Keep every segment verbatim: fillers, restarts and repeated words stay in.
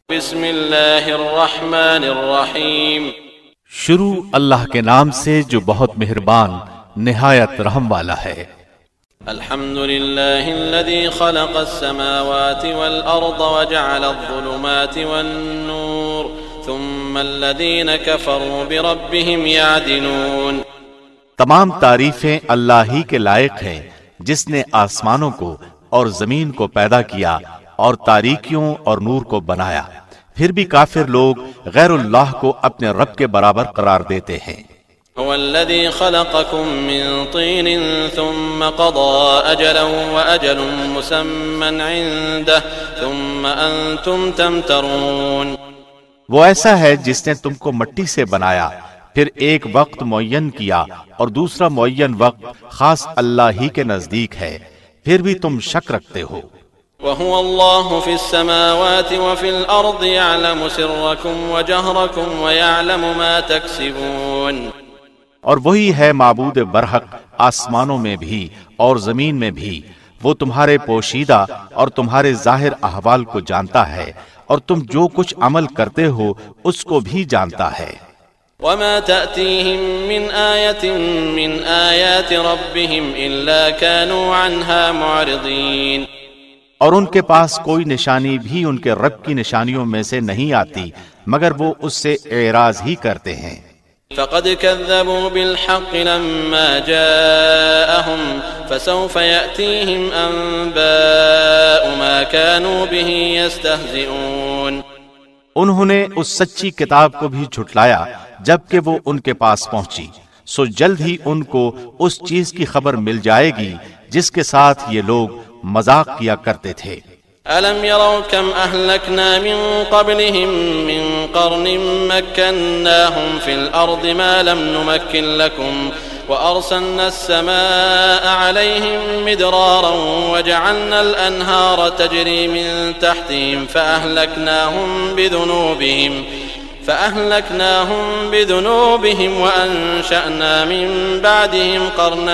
بسم اللہ الرحمن الرحیم، شروع اللہ کے نام سے جو بہت مہربان نہایت رحم والا ہے۔ الحمد للہ الذی خلق السماوات والارض وجعل الظلمات والنور ثم الذین کفروا بربهم یعدلون۔ تمام تعریفیں اللہ ہی کے لائق ہیں جس نے آسمانوں کو اور زمین کو پیدا کیا اور تاریکیوں اور نور کو بنایا، پھر بھی کافر لوگ غیر اللہ کو اپنے رب کے برابر قرار دیتے ہیں۔ هو الذي خلقكم من طين ثم قضى أجلا وأجل مسمى عنده ثم أنتم تمترون۔ وہ ایسا ہے جس نے تم کو مٹی سے بنایا، پھر ایک وقت معین کیا اور دوسرا معین وقت خاص اللہ ہی کے نزدیک ہے، پھر بھی تم شک رکھتے ہو۔ وهو الله في السماوات وفي الأرض يعلم سركم وجهركم ويعلم ما تكسبون۔ اور وہی ہے معبود برحق آسمانوں میں بھی اور زمین میں بھی، وہ تمہارے پوشیدہ اور تمہارے ظاہر احوال کو جانتا ہے، اور تم جو کچھ عمل کرتے ہو اس کو بھی جانتا ہے۔ وما تأتيهم من آية من آيات ربهم إلا كانوا عنها معرضين۔ اور ان کے پاس کوئی نشانی بھی ان کے رب کی نشانیوں میں سے نہیں آتی مگر وہ اس سے اعراض ہی کرتے ہیں۔ فقد كذبوا بالحق لما جاءهم فسوف يأتيهم أنباء ما كانوا به يستهزئون۔ انہوں نے اس سچی کتاب کو بھی جھٹلایا جبکہ وہ ان کے پاس پہنچی، سو جلد ہی ان کو اس چیز کی خبر مل جائے گی جس کے ساتھ یہ لوگ مذاق کیا کرتے تھے۔ أَلَمْ يَرَوْا كَمْ أَهْلَكْنَا مِن قَبْلِهِم مِّن قَرْنٍ مَّكَّنَّاهُمْ فِي الْأَرْضِ مَا لَمْ نُمَكِّن لَّكُمْ وَأَرْسَلْنَا السَّمَاءَ عَلَيْهِم مِّدْرَارًا وَجَعَلْنَا الْأَنْهَارَ تَجْرِي مِن تَحْتِهِمْ فَأَهْلَكْنَاهُمْ بِذُنُوبِهِمْ فأهلكناهم بذنوبهم وأنشأنا من بعدهم قرنا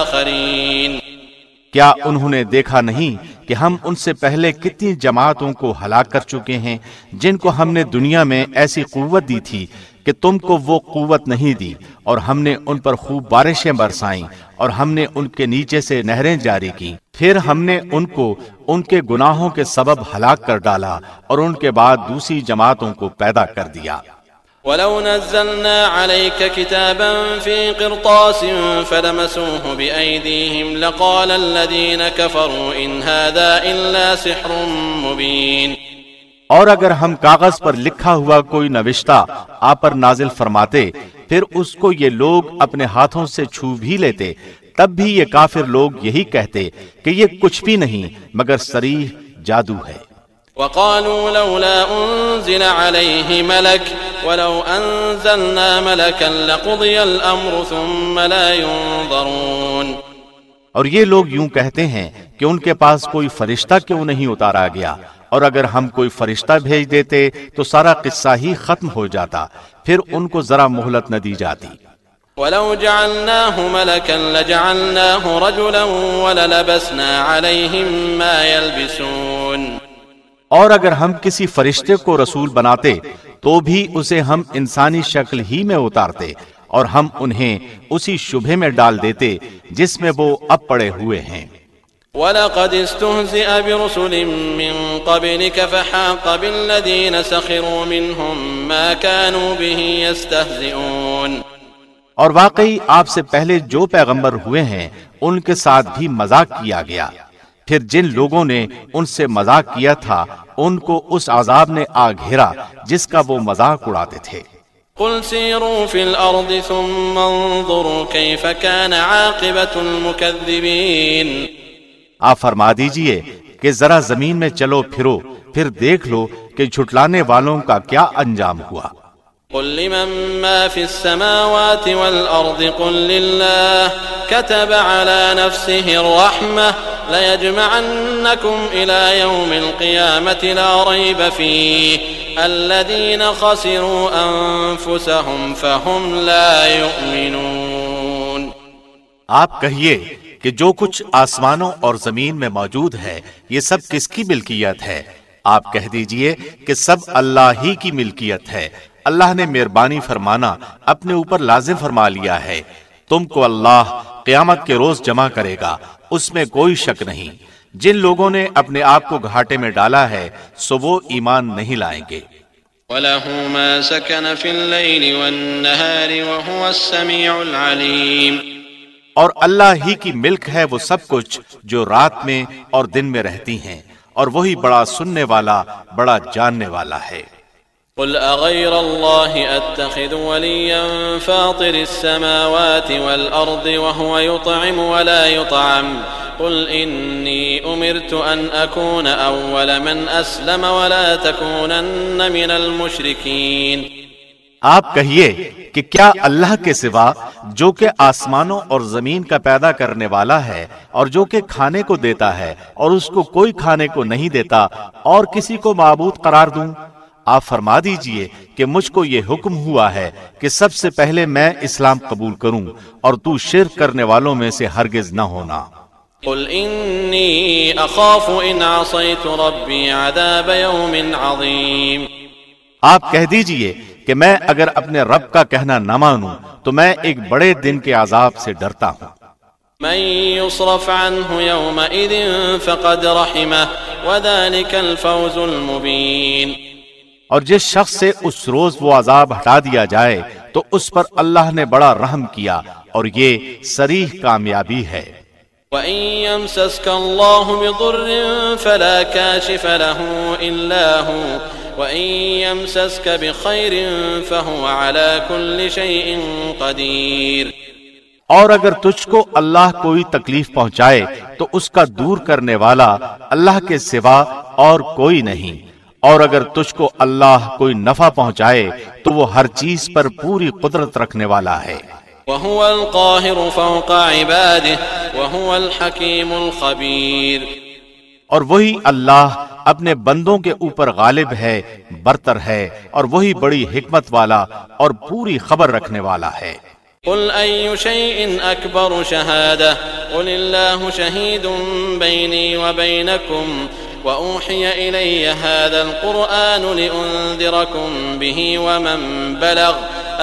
آخرين۔ کیا انہوں نے دیکھا نہیں کہ ہم ان سے پہلے کتنی جماعتوں کو ہلاک کر چکے ہیں جن کو ہم نے دنیا میں ایسی قوت دی تھی کہ تم کو وہ قوت نہیں دی، اور ہم نے ان پر خوب بارشیں برسائیں اور ہم نے ان کے نیچے سے نہریں جاری کی، پھر ہم نے ان کو ان کے گناہوں کے سبب ہلاک کر ڈالا اور ان کے بعد دوسری جماعتوں کو پیدا کر دیا۔ وَلَوْ نَزَّلْنَا عَلَيْكَ كِتَابًا فِي قِرْطَاسٍ فَلَمَسُوهُ بِأَيْدِيهِمْ لَقَالَ الَّذِينَ كَفَرُوا إِنْ هَذَا إِلَّا سِحْرٌ مُبِينٌ۔ اور اگر ہم کاغذ پر لکھا ہوا کوئی نوشتہ آپ پر نازل فرماتے پھر اس کو یہ لوگ اپنے ہاتھوں سے چھو بھی لیتے، تب بھی یہ کافر لوگ یہی کہتے کہ یہ کچھ بھی نہیں مگر صریح جادو ہے۔ وقالوا لولا انزل عليه ملك ولو انزلنا ملكا لقضي الامر ثم لا ينظرون۔ اور یہ لوگ یوں کہتے ہیں کہ ان کے پاس کوئی فرشتہ کیوں نہیں اتارا گیا، اور اگر ہم کوئی فرشتہ بھیج دیتے تو سارا قصہ ہی ختم ہو جاتا، پھر ان کو ذرا مہلت نہ دی جاتی۔ ولو جعلناه ملكا لجعلناه رجلا وللبسنا عليهم ما يلبسون۔ اور اگر ہم کسی فرشتے کو رسول بناتے تو بھی اسے ہم انسانی شکل ہی میں اتارتے اور ہم انہیں اسی شبہ میں ڈال دیتے جس میں وہ اب پڑے ہوئے ہیں۔ وَلَقَدِ اسْتُهْزِئَ بِرُسُلٍ مِّن قَبْلِكَ فَحَاقَ بِالَّذِينَ سَخِرُوا مِنْهُم مَّا كَانُوا بِهِ يَسْتَهْزِئُونَ۔ اور واقعی آپ سے پہلے جو پیغمبر ہوئے ہیں ان کے ساتھ بھی مذاق کیا گیا، پھر جن لوگوں نے ان سے مذاق کیا تھا ان کو اس عذاب نے آ گھیرا جس کا وہ مذاق اڑاتے تھے۔ قُلْ سِيرُوا فِي الْأَرْضِ ثُمَّ انظُرُوا كَيْفَ كَانَ عَاقِبَةُ الْمُكَذِّبِينَ۔ آپ فرما دیجئے کہ ذرا زمین میں چلو پھرو، پھر دیکھ لو کہ جھٹلانے والوں کا کیا انجام ہوا۔ قل لمن ما في السماوات والأرض قل لله كتب على نفسه الرحمة ليجمعنكم إلى يوم القيامة لا ريب فيه الذين خسروا أنفسهم فهم لا يؤمنون۔ آپ کہیے کہ جو کچھ آسمانوں اور زمین میں موجود ہے یہ سب کس کی ملکیت ہے؟ آپ کہہ دیجئے کہ سب اللہ ہی کی ملکیت ہے، اللہ نے مہربانی فرمانا اپنے اوپر لازم فرما لیا ہے۔ تم کو اللہ قیامت کے روز جمع کرے گا، اس میں کوئی شک نہیں۔ جن لوگوں نے اپنے آپ کو گھاٹے میں ڈالا ہے سو وہ ایمان نہیں لائیں گے۔ وَلَهُ مَا سَكَنَ فِي اللَّيْلِ وَالنَّهَارِ وَهُوَ السَّمِيعُ الْعَلِيمُ، اور اللہ ہی کی ملک ہے وہ سب کچھ جو رات میں اور دن میں رہتی ہیں، اور وہی بڑا سننے والا بڑا جاننے والا ہے۔ قل أغير الله أتخذ وليا فاطر السماوات والأرض وهو يطعم ولا يطعم قل إني أمرت أن أكون أول من أسلم ولا تكونن من المشركين۔ آپ کہیے کہ کیا اللہ کے سوا جو کہ آسمانوں اور زمین کا پیدا کرنے والا ہے اور جو کہ کھانے کو دیتا ہے اور اس کو کوئی کھانے کو نہیں دیتا، اور کسی کو معبود قرار دوں؟ آپ فرما دیجئے کہ مجھ کو یہ حکم ہوا ہے کہ سب سے پہلے میں اسلام قبول کروں اور تو شرک کرنے والوں میں سے ہرگز نہ ہونا۔ قل انی اخاف ان عصیت ربی عذاب یوم عظیم، آپ کہہ دیجئے کہ میں اگر اپنے رب کا کہنا نہ مانوں تو میں ایک بڑے دن کے عذاب سے ڈرتا ہوں۔ من يصرف عنه يومئذ فقد رحمه وذلك الفوز المبین، اور جس شخص سے اس روز وہ عذاب ہٹا دیا جائے تو اس پر اللہ نے بڑا رحم کیا، اور یہ صریح کامیابی ہے۔ وَإِن يَمْسَسْكَ اللَّهُ بِضُرٍّ فَلَا كَاشِفَ لَهُ إِلَّا هُوَ وَإِن يَمْسَسْكَ بِخَيْرٍ فَهُوَ عَلَى كُلِّ شَيْءٍ قَدِيرٌ، اور اگر تجھ کو اللہ کوئی تکلیف پہنچائے تو اس کا دور کرنے والا اللہ کے سوا اور کوئی نہیں، اور اگر تجھ کو اللہ کوئی نفع پہنچائے تو وہ ہر چیز پر پوری قدرت رکھنے والا ہے۔ وَهُوَ الْقَاهِرُ فَوْقَ عِبَادِهِ وَهُوَ الْحَكِيمُ الْخَبِيرُ، اور وہی اللہ اپنے بندوں کے اوپر غالب ہے، برتر ہے، اور وہی بڑی حکمت والا اور پوری خبر رکھنے والا ہے۔ قل أي شيء أكبر شهادة قل الله شهيد بيني وبينكم وأوحي إلي هذا القرآن لأنذركم به ومن بلغ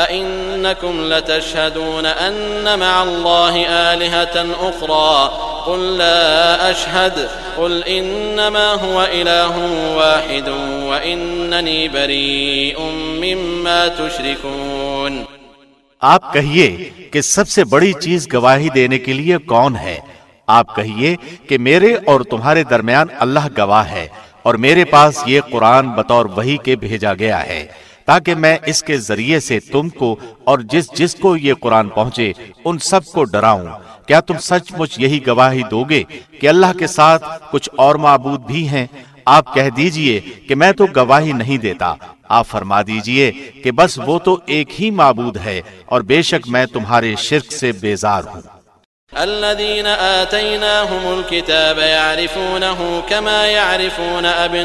أئنكم لتشهدون أن مع الله آلهة أخرى قل لا أشهد قل إنما هو إله واحد وإنني بريء مما تشركون۔ آپ کہیے کہ سب سے بڑی چیز گواہی دینے کے لیے کون ہے؟ آپ کہیے کہ میرے اور تمہارے درمیان اللہ گواہ ہے، اور میرے پاس یہ قرآن بطور وحی کے بھیجا گیا ہے تاکہ میں اس کے ذریعے سے تم کو اور جس جس کو یہ قرآن پہنچے ان سب کو ڈراؤں۔ کیا تم سچ مچ یہی گواہی دو گے کہ اللہ کے ساتھ کچھ اور معبود بھی ہیں؟ آپ کہہ دیجئے کہ میں تو گواہی نہیں دیتا۔ آپ فرما دیجئے کہ بس وہ تو ایک ہی معبود ہے، اور بے شک میں تمہارے شرک سے بیزار ہوں۔ الذين آتيناهم الكتاب يعرفونه كما يعرفون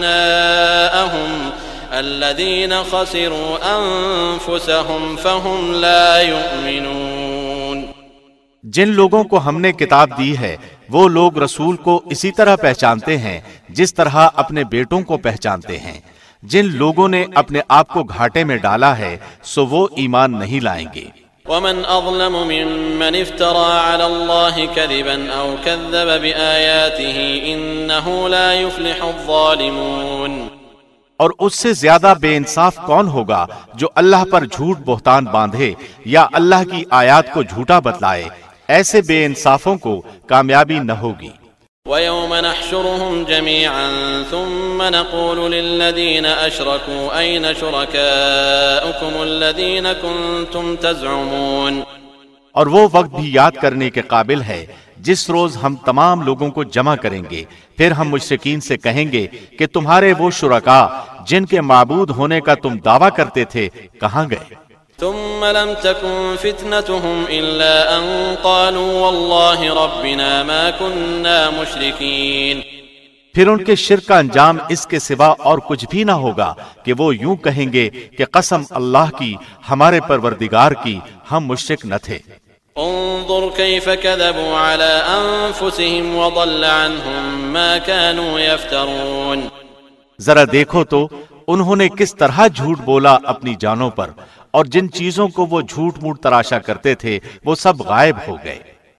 أبناءهم الذين خسروا أنفسهم فهم لا يؤمنون۔ جن لوگوں کو ہم نے کتاب دی ہے وہ لوگ رسول کو اسی طرح پہچانتے ہیں جس طرح اپنے بیٹوں کو پہچانتے ہیں۔ جن لوگوں نے اپنے آپ کو گھاٹے میں ڈالا ہے سو وہ ایمان نہیں لائیں گے۔ ومن أظلم ممن افترى على الله كذبا أو كذب بآياته إنه لا يفلح الظالمون۔ اور اس سے زیادہ بے انصاف کون ہوگا جو اللہ پر جھوٹ بہتان باندھے یا اللہ کی آیات کو جھوٹا بتلائے؟ ایسے بے انصافوں کو کامیابی نہ ہوگی۔ وَيَوْمَ نَحْشُرُهُمْ جَمِيعًا ثُمَّ نَقُولُ لِلَّذِينَ أَشْرَكُوا أَيْنَ شُرَكَاؤُكُمُ الَّذِينَ كُنتُمْ تَزْعُمُونَ۔ اور وہ وقت بھی یاد کرنے کے قابل ہے جس روز ہم تمام لوگوں کو جمع کریں گے، پھر ہم مشرکین سے کہیں گے کہ تمہارے وہ شرکاء جن کے معبود ہونے کا تم دعویٰ کرتے تھے کہاں گئے؟ ثم لم تكن فتنتهم إلا أن قالوا والله ربنا ما كنا مشركين۔ پھر ان کے شرک کا انجام اس کے سوا اور کچھ بھی نہ ہوگا کہ وہ یوں کہیں گے کہ قسم اللہ کی، ہمارے پروردگار کی، ہم مشرک نہ تھے۔ انظر كيف كذبوا على أنفسهم وضل عنهم ما كانوا يفترون۔ ذرا دیکھو تو انہوں نے کس طرح جھوٹ بولا اپنی جانوں پر، اور جن چیزوں کو وہ جھوٹ موٹ تراشا کرتے تھے وہ سب غائب ہو گئے۔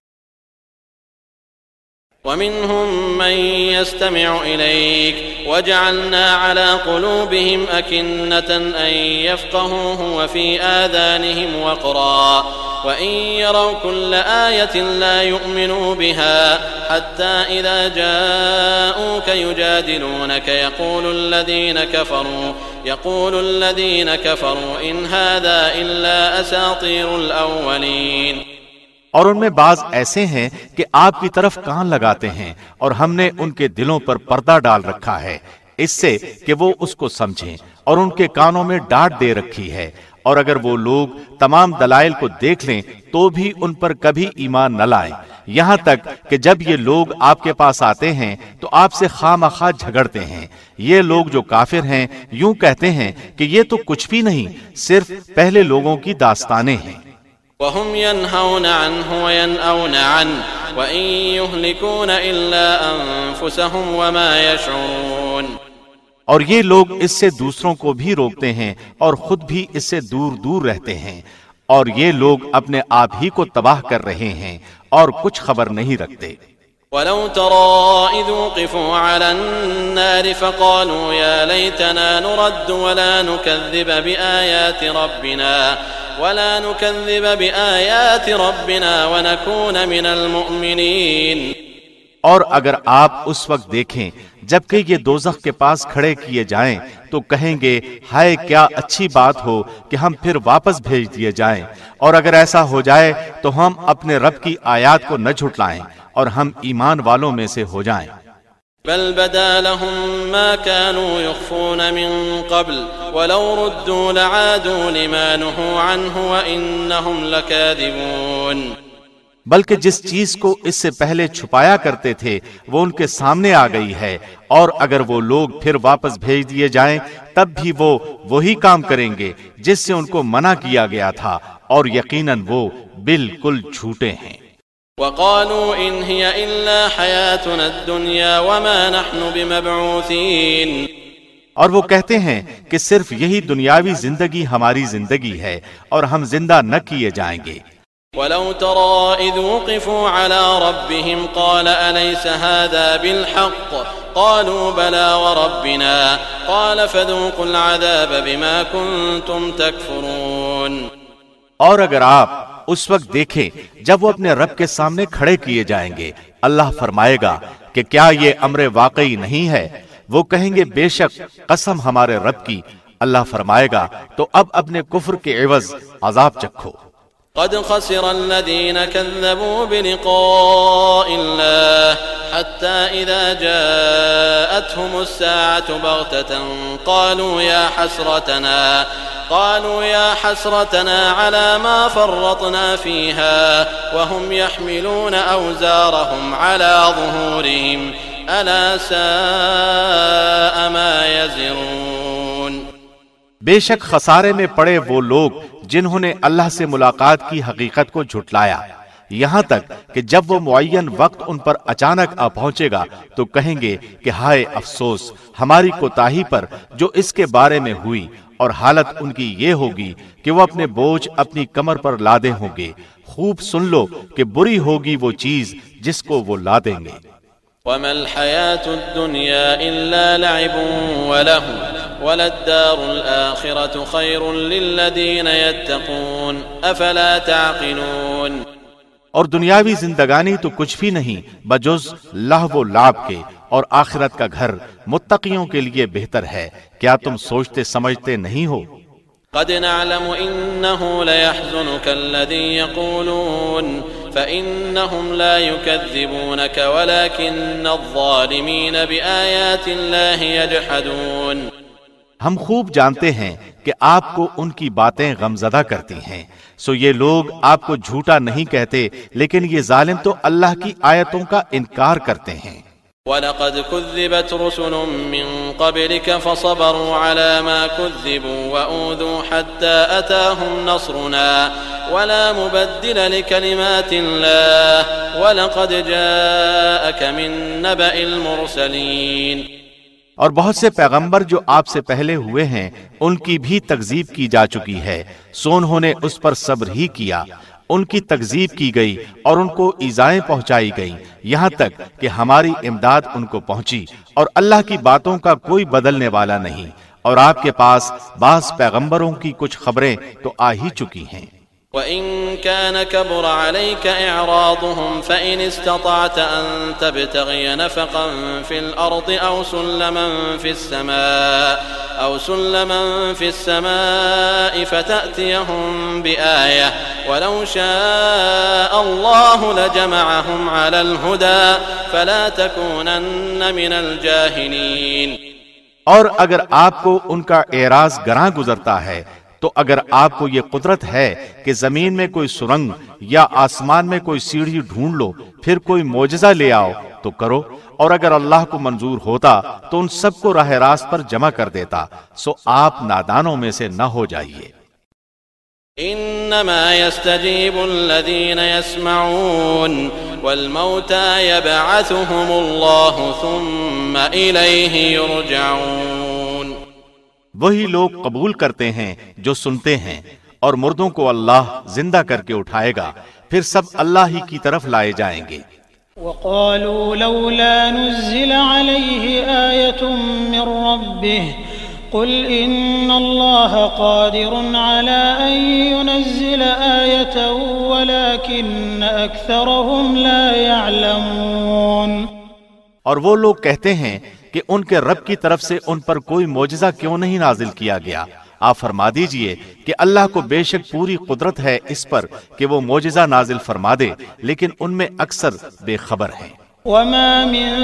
ومنهم من يستمع إليك وجعلنا على قلوبهم أكنة أن يفقهوه وفي آذانهم وقرا وإن يروا كل آية لا يؤمنوا بها حتى إذا جاءوك يجادلونك يقول الذين كفروا يقول الذين كفروا إن هذا إلا أساطير الأولين۔ اور ان میں بعض ایسے ہیں کہ آپ کی طرف کان لگاتے ہیں اور ہم نے ان کے دلوں پر پردہ ڈال رکھا ہے اس سے کہ وہ اس کو سمجھیں، اور ان کے کانوں میں ڈانٹ دے رکھی ہے، اور اگر وہ لوگ تمام دلائل کو دیکھ لیں تو بھی ان پر کبھی ایمان نہ لائیں، یہاں تک کہ جب یہ لوگ آپ کے پاس آتے ہیں تو آپ سے خواہ مخواہ جھگڑتے ہیں۔ یہ لوگ جو کافر ہیں یوں کہتے ہیں کہ یہ تو کچھ بھی نہیں، صرف پہلے لوگوں کی داستانیں ہیں۔ وهم ينهون عنه وينأون عنه وإن يهلكون إلا أنفسهم وما يشعرون۔ اور یہ لوگ اس سے دوسروں کو بھی روکتے ہیں اور خود بھی اس سے دور دور رہتے ہیں، اور یہ لوگ اپنے آپ ہی کو تباہ کر رہے ہیں اور کچھ خبر نہیں رکھتے۔ ولو ترى إذ وقفوا على النار فقالوا يا ليتنا نرد ولا نكذب بآيات ربنا ولا نكذب بآيات ربنا ونكون من المؤمنين۔ اور اگر آپ اس وقت دیکھیں جبکہ یہ دوزخ کے پاس کھڑے کیے جائیں تو کہیں گے ہائے کیا اچھی بات ہو کہ ہم پھر واپس بھیج دیے جائیں، اور اگر ایسا ہو جائے تو ہم اپنے رب کی آیات کو نہ جھٹلائیں اور ہم ایمان والوں میں سے ہو جائیں۔ بل بدا لهم ما كانوا يخفون من قبل ولو ردوا لعادوا لما نهوا عنه وإنهم لكاذبون۔ بلکہ جس چیز کو اس سے پہلے چھپایا کرتے تھے وہ ان کے سامنے آ گئی ہے، اور اگر وہ لوگ پھر واپس بھیج دیے جائیں تب بھی وہ وہی کام کریں گے جس سے ان کو منع کیا گیا تھا، اور یقیناً وہ بالکل جھوٹے ہیں۔ وقالوا إن هي إلا حياتنا الدنيا وما نحن بمبعوثين۔ اور وہ کہتے ہیں کہ صرف یہی دنیاوی زندگی ہماری زندگی ہے اور ہم زندہ نہ کیے جائیں گے۔ ولو ترى إذ وقفوا على ربهم قال أليس هذا بالحق قالوا بلى وربنا قال فذوقوا العذاب بما كنتم تكفرون۔ اور اگر آپ اس وقت دیکھیں جب وہ اپنے رب کے سامنے کھڑے کیے جائیں گے، اللہ فرمائے گا کہ کیا یہ امر واقعی نہیں ہے؟ وہ کہیں گے بے شک قسم ہمارے رب کی۔ اللہ فرمائے گا تو اب اپنے کفر کے عوض عذاب چکھو۔ قد خسر الذين كذبوا بلقاء الله حتى إذا جاءتهم الساعة بغتة قالوا يا حسرتنا قالوا يا حسرتنا على ما فرطنا فيها وهم يحملون أوزارهم على ظهورهم ألا ساء ما يزرون۔ بے شک خسارے میں پڑے وہ لوگ جنہوں نے اللہ سے ملاقات کی حقیقت کو جھٹلایا، یہاں تک کہ جب وہ معین وقت ان پر اچانک آ پہنچے گا تو کہیں گے کہ ہائے افسوس ہماری کوتاہی پر جو اس کے بارے میں ہوئی، اور حالت ان کی یہ ہوگی کہ وہ اپنے بوجھ اپنی کمر پر لادے ہوں گے۔ خوب سن لو کہ بری ہوگی وہ چیز جس کو وہ لادیں گے۔ وما الحياة الدنيا إلا لعب وله وللدار الآخرة خير للذين يتقون أفلا تعقلون۔ اور دنیاوی زندگانی تو کچھ بھی نہیں بجز لہو و لعب کے، اور آخرت کا گھر متقیوں کے لیے بہتر ہے، کیا تم سوچتے سمجھتے نہیں ہو؟ قد نعلم إنه ليحزنك الذي يقولون فإنهم لا يكذبونك ولكن الظالمين بآيات الله يجحدون۔ ہم خوب جانتے ہیں کہ آپ کو ان کی باتیں غمزدہ کرتی ہیں، سو یہ لوگ آپ کو جھوٹا نہیں کہتے، لیکن یہ ظالم تو اللہ کی آیتوں کا انکار کرتے ہیں۔ وَلَقَدْ كُذِّبَتْ رُسُلٌ مِّن قَبْلِكَ فَصَبَرُوا عَلَى مَا كُذِّبُوا وَأُوذُوا حَتَّى أَتَاهُمْ نَصْرُنَا وَلَا مُبَدِّلَ لِكَلِمَاتِ اللَّهِ وَلَقَدْ جَاءَكَ مِن نَّبَإِ الْمُرْسَلِينَ۔ اور بہت سے پیغمبر جو آپ سے پہلے ہوئے ہیں ان کی بھی تکذیب کی جا چکی ہے، سو انہوں نے اس پر صبر ہی کیا، ان کی تکذیب کی گئی اور ان کو ایذائیں پہنچائی گئیں، یہاں تک کہ ہماری امداد ان کو پہنچی، اور اللہ کی باتوں کا کوئی بدلنے والا نہیں، اور آپ کے پاس بعض پیغمبروں کی کچھ خبریں تو آ ہی چکی ہیں۔ وَإِن كَانَ كَبُرَ عَلَيْكَ إِعْرَاضُهُمْ فَإِنِ اسْتَطَعْتَ أَن تَبْتَغِيَ نَفَقًا فِي الْأَرْضِ أَوْ سُلَّمًا فِي السَّمَاءِ أَوْ سُلَّمًا فِي السَّمَاءِ فَتَأْتِيَهُم بِآيَةٍ وَلَوْ شَاءَ اللَّهُ لَجَمَعَهُمْ عَلَى الْهُدَى فَلَا تَكُونَنَّ مِنَ الْجَاهِلِينَ۔ اور اگر آپ کو ان کا اعراض گراں گزرتا ہے تو اگر آپ کو یہ قدرت ہے کہ زمین میں کوئی سرنگ یا آسمان میں کوئی سیڑھی ڈھونڈ لو، پھر کوئی معجزہ لے آؤ تو کرو، اور اگر اللہ کو منظور ہوتا تو ان سب کو راہ راست پر جمع کر دیتا، سو آپ نادانوں میں سے نہ ہو جائیے۔ انما يستجيب الذين يسمعون والموتى يبعثهم الله ثم اليه يرجعون۔ وہی لوگ قبول کرتے ہیں جو سنتے ہیں، اور مردوں کو اللہ زندہ کر کے اٹھائے گا، پھر سب اللہ ہی کی طرف لائے جائیں گے۔ وقالوا لولا نزل عليه آية من ربه قل إن الله قادر على أن ينزل آية ولكن أكثرهم لا يعلمون۔ اور وہ لوگ کہتے ہیں کہ ان کے رب کی طرف سے ان پر کوئی معجزہ کیوں نہیں نازل کیا گیا؟ آپ فرما دیجئے کہ اللہ کو بے شک پوری قدرت ہے اس پر کہ وہ معجزہ نازل فرما دے، لیکن ان میں اکثر بے خبر ہیں۔ وما من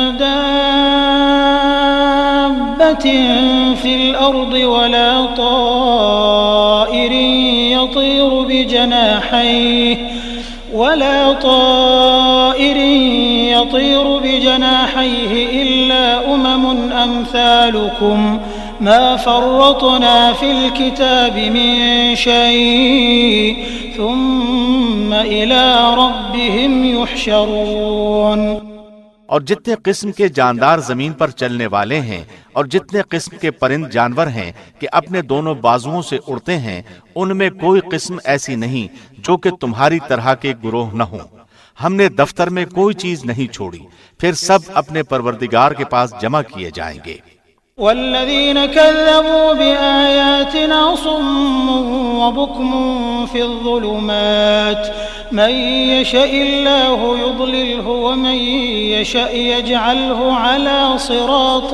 دابة في الأرض ولا طائر يطير بجناحيه ولا طائر يطير بجناحيه إلا أمم أمثالكم ما فرطنا في الكتاب من شيء ثم إلى ربهم يحشرون۔ اور جتنے قسم کے جاندار زمین پر چلنے والے ہیں اور جتنے قسم کے پرند جانور ہیں کہ اپنے دونوں بازوؤں سے اڑتے ہیں، ان میں کوئی قسم ایسی نہیں جو کہ تمہاری طرح کے گروہ نہ ہوں۔ ہم نے دفتر میں کوئی چیز نہیں چھوڑی، پھر سب اپنے پروردگار کے پاس جمع کیے جائیں گے۔ والذين كذبوا بآياتنا صم وبكم في الظلمات من يشاء الله يضلله ومن يشاء يجعله على صراط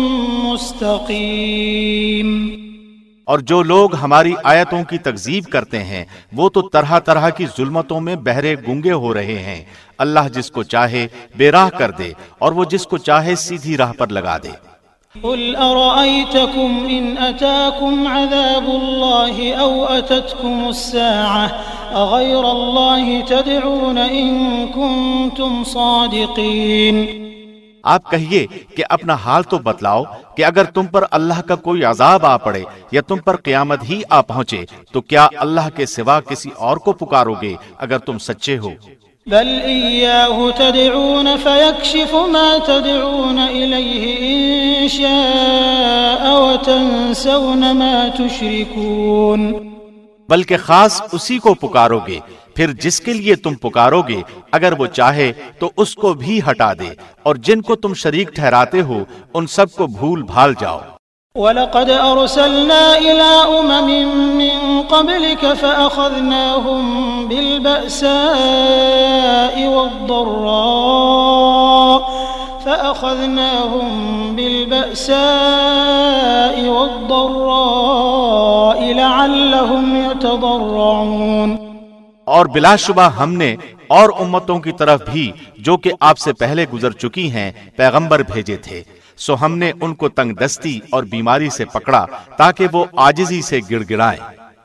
مستقيم۔ اور جو لوگ ہماری آیتوں کی تکذیب کرتے ہیں وہ تو طرح طرح کی ظلمتوں میں بہرے گونگے ہو رہے ہیں۔ اللہ جس کو چاہے بے راہ کر دے اور وہ جس کو چاہے سیدھی راہ پر لگا دے۔ قل أرأيتكم إن أتاكم عذاب الله أو أتتكم الساعة أغير الله تدعون إن كنتم صادقين۔ آپ کہیے کہ اپنا حال تو بتلاؤ کہ اگر تم پر اللہ کا کوئی عذاب آ پڑے یا تم پر قیامت ہی آ پہنچے تو کیا اللہ کے سوا کسی اور کو پکارو گے اگر تم سچے ہو؟ بل إياه تدعون فيكشف ما تدعون إليه إن شاء وتنسون ما تشركون۔ بلکہ خاص اسی کو پکارو گے، پھر جس کے لیے تم پکارو گے اگر وہ چاہے تو اس کو بھی ہٹا دے، اور جن کو تم شریک ٹھہراتے ہو ان سب کو بھول بھال جاؤ۔ وَلَقَدْ أَرْسَلْنَا إِلَىٰ أُمَمٍ مِّن قَبْلِكَ فَأَخَذْنَاهُم بِالْبَأْسَاءِ وَالضَّرَّاءِ فَأَخَذْنَاهُم بِالْبَأْسَاءِ وَالضَّرَّاءِ لَعَلَّهُمْ يَتَضَرَّعُونَ۔ اور بلا شبہ ہم نے اور امتوں کی طرف بھی جو کہ آپ سے پہلے گزر چکی ہیں پیغمبر بھیجے تھے، سو ہم نے ان کو تنگ دستی اور بیماری سے پکڑا تاکہ وہ عاجزی سے گڑ گڑائیں۔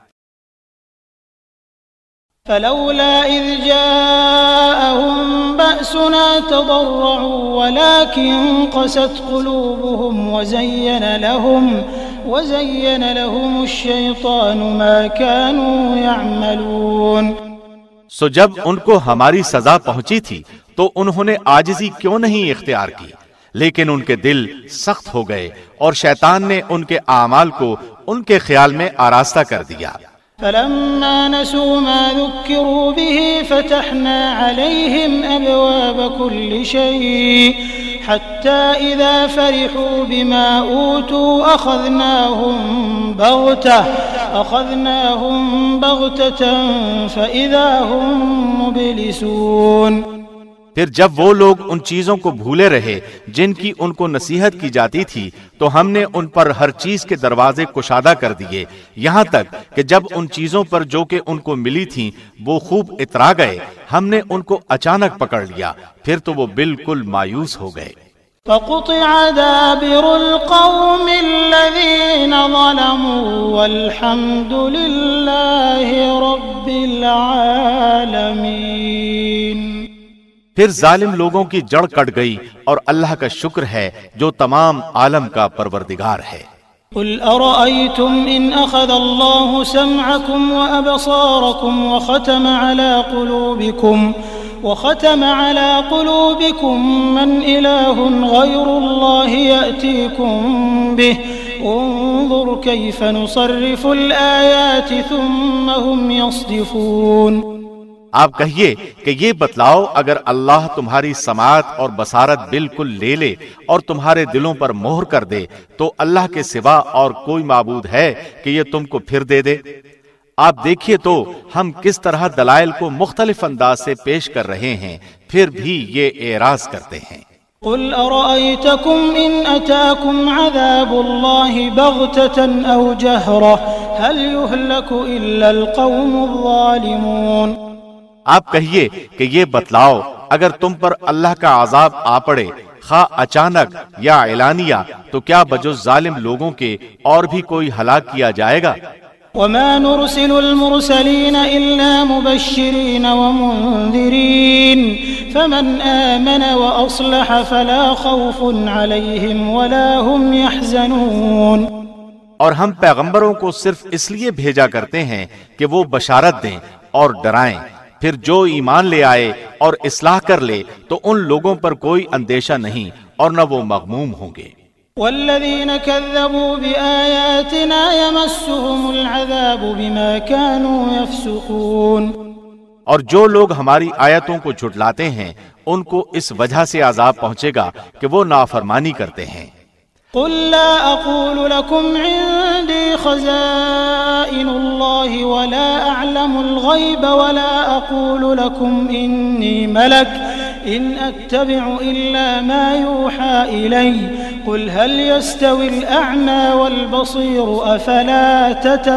فلولا اذ جاءهم بأسنا تضرعوا ولكن قست قلوبهم وزين لهم وزين لهم الشيطان ما كانوا يعملون۔ سو جب ان کو ہماری سزا پہنچی تھی تو انہوں نے عاجزی کیوں نہیں اختیار کی، لیکن ان کے دل سخت ہو گئے اور شیطان نے ان کے اعمال کو ان کے خیال میں آراستہ کر دیا۔ فلما نسوا ما ذكروا به فتحنا عليهم أبواب كل شيء حتى إذا فرحوا بما أوتوا أخذناهم بغتة أخذناهم بغتة فإذا هم مبلسون۔ پھر جب وہ لوگ ان چیزوں کو بھولے رہے جن کی ان کو نصیحت کی جاتی تھی تو ہم نے ان پر ہر چیز کے دروازے کشادہ کر دیے، یہاں تک کہ جب ان چیزوں پر جو کہ ان کو ملی تھیں وہ خوب اترا گئے، ہم نے ان کو اچانک پکڑ لیا، پھر تو وہ بالکل مایوس ہو گئے۔ فقطع دابر القوم الذين ظلموا والحمد لله رب العالمين۔ پھر ظالم لوگوں کی جڑ کٹ گئی اور اللہ کا شکر ہے جو تمام عالم کا پروردگار ہے۔ قل أرأيتم إن أخذ الله سمعكم وأبصاركم وختم على قلوبكم وختم على قلوبكم من إله غير الله يأتيكم به انظر كيف نصرف الآيات ثم هم يصدفون۔ آپ کہیے کہ یہ بتلاؤ اگر اللہ تمہاری سماعت اور بصارت بالکل لے لے اور تمہارے دلوں پر مہر کر دے تو اللہ کے سوا اور کوئی معبود ہے کہ یہ تم کو پھر دے دے؟ آپ دیکھیے تو ہم کس طرح دلائل کو مختلف انداز سے پیش کر رہے ہیں، پھر بھی یہ اعراض کرتے ہیں۔ قل أرأيتكم إن أتاكم عذاب الله بغتة أو جهرة هل يهلك إلا القوم الظالمون۔ آپ کہیے کہ یہ بتلاؤ اگر تم پر اللہ کا عذاب آ پڑے خواہ اچانک یا اعلانیہ تو کیا بجز ظالم لوگوں کے اور بھی کوئی ہلاک کیا جائے گا؟ وما نرسل المرسلين إلا مبشرين ومنذرين فمن آمن وأصلح فلا خوف عليهم ولا هم يحزنون۔ اور ہم پیغمبروں کو صرف اس لیے بھیجا کرتے ہیں کہ وہ بشارت دیں اور ڈرائیں، پھر جو ایمان لے آئے اور اصلاح کر لے تو ان لوگوں پر کوئی اندیشہ نہیں اور نہ وہ مغموم ہوں گے۔ والذين كذبوا بآياتنا يمسهم العذاب بما كانوا يفسقون۔ اور جو لوگ ہماری آیتوں کو جھٹلاتے ہیں ان کو اس وجہ سے عذاب پہنچے گا کہ وہ نافرمانی کرتے ہیں۔ قل لا أقول لكم عندي خزائن الله ولا أعلم الغيب ولا أقول لكم إني ملك إن أتبع إلا ما يوحى إلي قل هل يستوي الأعمى والبصير أفلا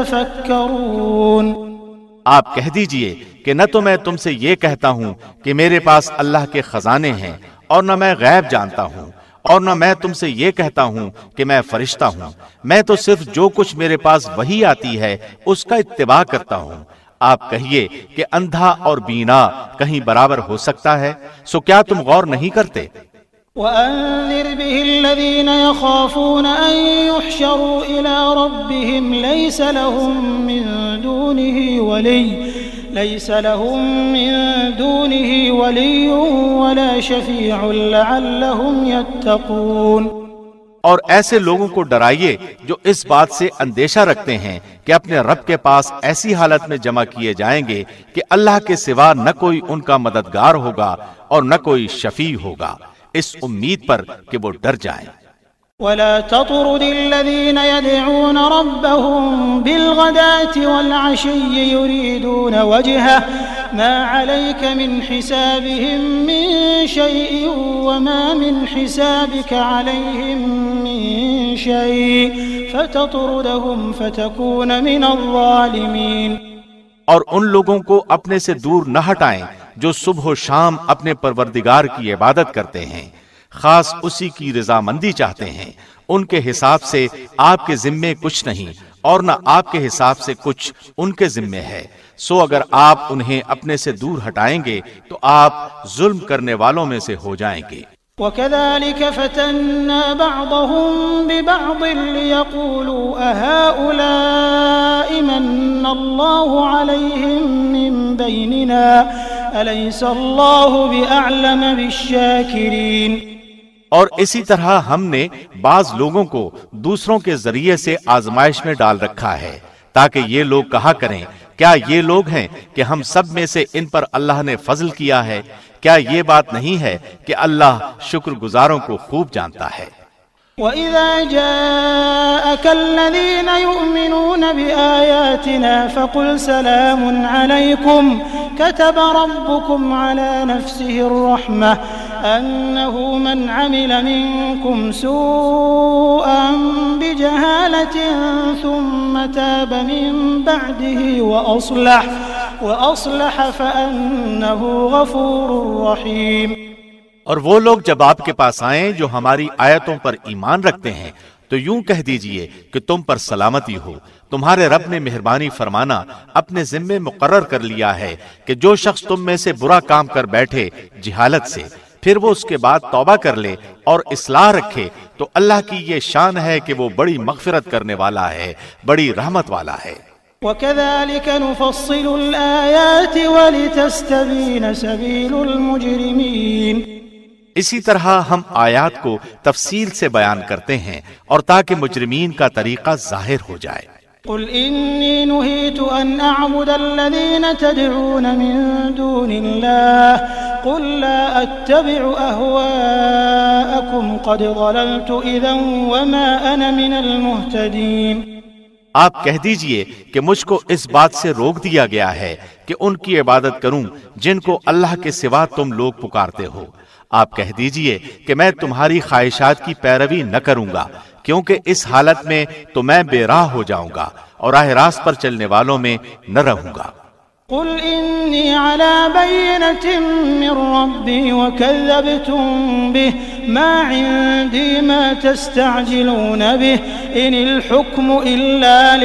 تتفكرون۔ آپ کہہ دیجئے کہ نہ تو میں تم سے یہ کہتا ہوں کہ میرے پاس اللہ کے خزانے ہیں اور نہ میں غیب جانتا ہوں، اور نہ میں تم سے یہ کہتا ہوں کہ میں فرشتہ ہوں، میں تو صرف جو کچھ میرے پاس وحی آتی ہے اس کا اتباع کرتا ہوں۔ آپ کہیے کہ اندھا اور بینا کہیں برابر ہو سکتا ہے؟ سو کیا تم غور نہیں کرتے؟ وَأَنذِرْ بِهِ الَّذِينَ يَخَافُونَ أَن يُحْشَرُوا إِلَى رَبِّهِمْ لَيْسَ لَهُم مِّن دُونِهِ وَلِيٌّ ليس لهم من دونه ولي ولا شفيع لعلهم يتقون۔ اور ایسے لوگوں کو ڈرائیے جو اس بات سے اندیشہ رکھتے ہیں کہ اپنے رب کے پاس ایسی حالت میں جمع کیے جائیں گے کہ اللہ کے سوا نہ کوئی ان کا مددگار ہوگا اور نہ کوئی شفیع ہوگا، اس امید پر کہ وہ ڈر جائیں۔ ولا تطرد الذين يدعون ربهم بالغداة والعشي يريدون وجهه ما عليك من حسابهم من شيء وما من حسابك عليهم من شيء فتطردهم فتكون من الظالمين۔ اور ان لوگوں کو اپنے سے دور نہ ہٹائیں جو صبح و شام اپنے پروردگار کی عبادت کرتے ہیں، خاص اسی کی رضامندی چاہتے ہیں، ان کے حساب سے آپ کے ذمے کچھ نہیں اور نہ آپ کے حساب سے کچھ ان کے ذمے ہے، سو اگر آپ انہیں اپنے سے دور ہٹائیں گے تو آپ ظلم کرنے والوں میں سے ہو جائیں گے۔ وَكَذَلِكَ فَتَنَّا بَعْضَهُم بِبَعْضٍ لِيَقُولُوا أَهَؤُلَاءِ مَنَّ اللَّهُ عَلَيْهِم مِّن بَيْنِنَا أَلَيْسَ اللَّهُ بِأَعْلَمَ بِالشَّاكِرِينَ۔ اور اسی طرح ہم نے بعض لوگوں کو دوسروں کے ذریعے سے آزمائش میں ڈال رکھا ہے تاکہ یہ لوگ کہا کریں کیا یہ لوگ ہیں کہ ہم سب میں سے ان پر اللہ نے فضل کیا ہے؟ کیا یہ بات نہیں ہے کہ اللہ شکر گزاروں کو خوب جانتا ہے۔ وَإِذَا جَاءَكَ الَّذِينَ يُؤْمِنُونَ بِآيَاتِنَا فَقُلْ سَلَامٌ عَلَيْكُمْ كَتَبَ رَبُّكُمْ عَلَى نَفْسِهِ الرَّحْمَةَ أَنَّهُ مَنْ عَمِلَ مِنْكُمْ سُوءًا بِجَهَالَةٍ ثُمَّ تَابَ مِنْ بَعْدِهِ وَأَصْلَحَ وَأَصْلَحَ فَأَنَّهُ غَفُورٌ رَحِيمٌ۔ اور وہ لوگ جب آپ کے پاس آئیں جو ہماری آیتوں پر ایمان رکھتے ہیں تو یوں کہہ دیجئے کہ تم پر سلامتی ہو، تمہارے رب نے مہربانی فرمانا اپنے ذمے مقرر کر لیا ہے کہ جو شخص تم میں سے برا کام کر بیٹھے جہالت سے، پھر وہ اس کے بعد توبہ کر لے اور اصلاح رکھے تو اللہ کی یہ شان ہے کہ وہ بڑی مغفرت کرنے والا ہے، بڑی رحمت والا ہے۔ وَكَذَلِكَ نُفَصِّلُ الْآيَاتِ وَلِتَسْتَبِينَ سَبِيلُ الْمُجْرِمِينَ۔ اسی طرح ہم آیات کو تفصیل سے بیان کرتے ہیں اور تاکہ مجرمین کا طریقہ ظاہر ہو جائے۔ قُلْ إِنِّي نُهِيتُ أَنْ أَعْبُدَ الَّذِينَ تَدْعُونَ مِن دُونِ اللَّهِ قُلْ لَا أَتَّبِعُ أَهْوَاءَكُمْ قَدْ ضَلَلْتُ إِذًا وَمَا أَنَا مِنَ الْمُهْتَدِينَ۔ آپ کہہ دیجئے کہ مجھ کو اس بات سے روک دیا گیا ہے کہ ان کی عبادت کروں جن کو اللہ کے سوا تم لوگ پکارتے ہو۔ آپ کہہ دیجئے کہ میں تمہاری خواہشات کی پیروی نہ کروں گا، کیونکہ اس حالت میں تو میں بے راہ ہو جاؤں گا اور راہ راست پر چلنے والوں میں نہ رہوں گا۔ قل إني على بينة من ربي وكذبتم به ما عندي ما تستعجلون به إن الحكم إلا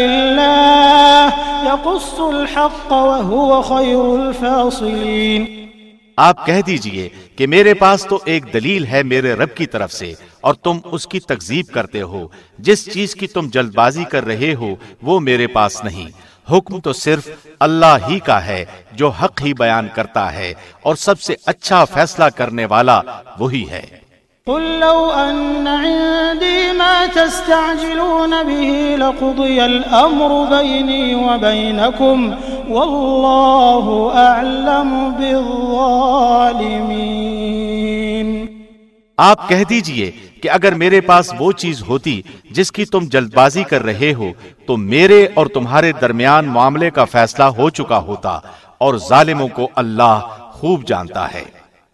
لله يقص الحق وهو خير الفاصلين۔ آپ کہہ دیجئے کہ میرے پاس تو ایک دلیل ہے میرے رب کی طرف سے اور تم اس کی تکذیب کرتے ہو۔ جس چیز کی تم جلد بازی کر رہے ہو وہ میرے پاس نہیں، حکم تو صرف اللہ ہی کا ہے جو حق ہی بیان کرتا ہے اور سب سے اچھا فیصلہ کرنے والا وہی ہے۔ قل لو أن عندي ما تستعجلون به لقضي الأمر بيني وبينكم والله أعلم بالظالمين۔ آپ کہہ دیجئے کہ اگر میرے پاس وہ چیز ہوتی جس کی تم جلد بازی کر رہے ہو تو میرے اور تمہارے درمیان معاملے کا فیصلہ ہو چکا ہوتا، اور ظالموں کو اللہ خوب جانتا ہے۔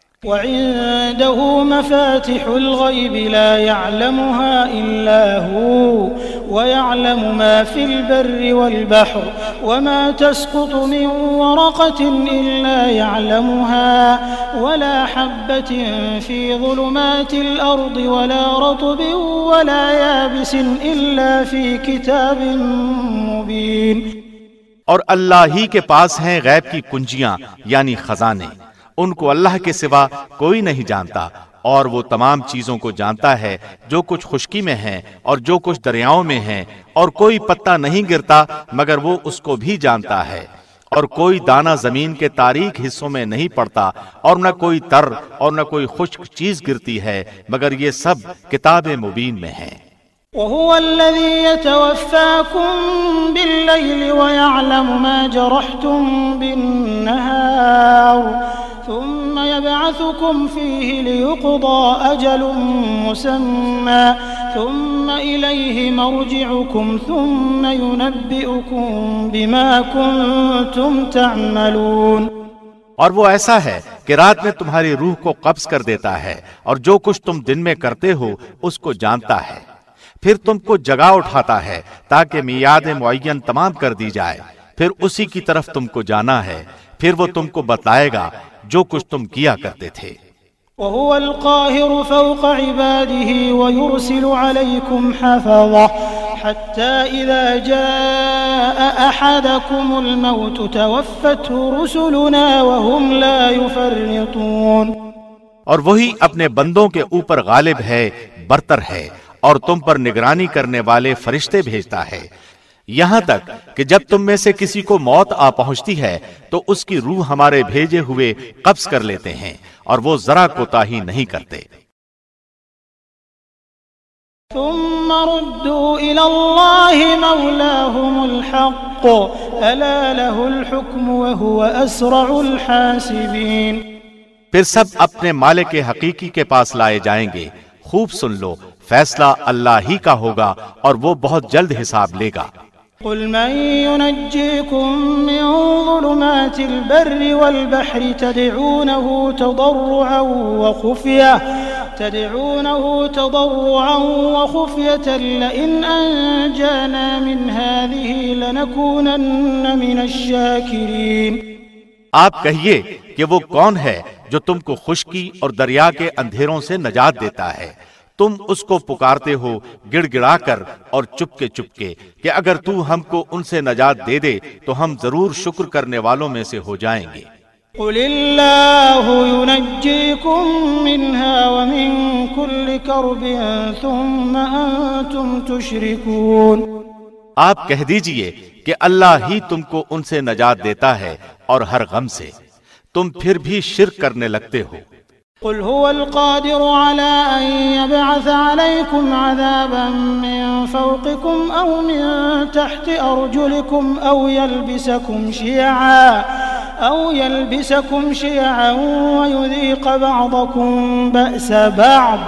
وعنده مفاتح الغيب لا يعلمها إلا هو ويعلم ما في البر والبحر وما تسقط من ورقة إلا يعلمها ولا حبة في ظلمات الأرض ولا رطب ولا يابس إلا في كتاب مبين۔ اور اللہ ہی کے پاس ہیں غیب کی کنجیاں یعنی خزانے، ان کو اللہ کے سوا کوئی نہیں جانتا، اور وہ تمام چیزوں کو جانتا ہے جو کچھ خشکی میں ہیں اور جو کچھ دریاؤں میں ہیں، اور کوئی پتا نہیں گرتا مگر وہ اس کو بھی جانتا ہے، اور کوئی دانہ زمین کے تاریک حصوں میں نہیں پڑتا، اور نہ کوئی تر اور نہ کوئی خشک چیز گرتی ہے مگر یہ سب کتاب مبین میں ہیں۔ وهو الذي يتوفاكم بالليل ويعلم ما جرحتم بالنهار ثم يبعثكم فيه ليقضى أجل مسمى ثم إليه مرجعكم ثم ينبئكم بما كنتم تعملون۔ اور وہ ایسا ہے کہ رات میں تمہاری روح کو قبض کر دیتا ہے اور جو کچھ تم دن میں کرتے ہو اس کو جانتا ہے، پھر تم کو جگا اٹھاتا ہے تاکہ میعاد معین تمام کر دی جائے، پھر اسی کی طرف تم کو جانا ہے، پھر وہ تم کو بتائے گا جو کچھ تم کیا کرتے تھے۔ وهو القاهر فوق عباده ويرسل عليكم حفظة حتى إذا جاء أحدكم الموت توفته رسلنا وهم لا يفرطون۔ اور وہی اپنے بندوں کے اوپر غالب ہے، برتر ہے، اور تم پر نگرانی کرنے والے فرشتے بھیجتا ہے، یہاں تک کہ جب تم میں سے کسی کو موت آ پہنچتی ہے تو اس کی روح ہمارے بھیجے ہوئے قبض کر لیتے ہیں، اور وہ ذرا کوتاہی نہیں کرتے۔ ثم ردوا إلى الله مولاهم الحق ألا له الحكم وهو أسرع الحاسبين۔ پھر سب اپنے مالک حقیقی کے پاس لائے جائیں گے۔ خوب سن لو، فیصلہ اللہ ہی کا ہوگا اور وہ بہت جلد حساب لے گا۔ قل من ينجيكم من ظلمات البر والبحر تدعونه تضرعا وخفية تدعونه تضرعا وخفية لئن أنجانا من هذه لنكونن من الشاكرين۔ آپ کہیے کہ وہ کون ہے جو تم کو خشکی اور دریا کے اندھیروں سے نجات دیتا ہے؟ تم اس کو پکارتے ہو گڑ گڑا کر اور چپکے چپکے کہ اگر تو ہم کو ان سے نجات دے دے تو ہم ضرور شکر کرنے والوں میں سے ہو جائیں گے۔ قل اللہ ينجيكم منها ومن كل كرب ثم انتم تشركون۔ آپ کہہ دیجئے کہ اللہ ہی تم کو ان سے نجات دیتا ہے اور ہر غم سے، تم پھر بھی شرک کرنے لگتے ہو۔ قل هو القادر على أن يبعث عليكم عذابا من فوقكم أو من تحت أرجلكم أو يلبسكم شيعا أو يلبسكم شيعا ويذيق بعضكم بأس بعض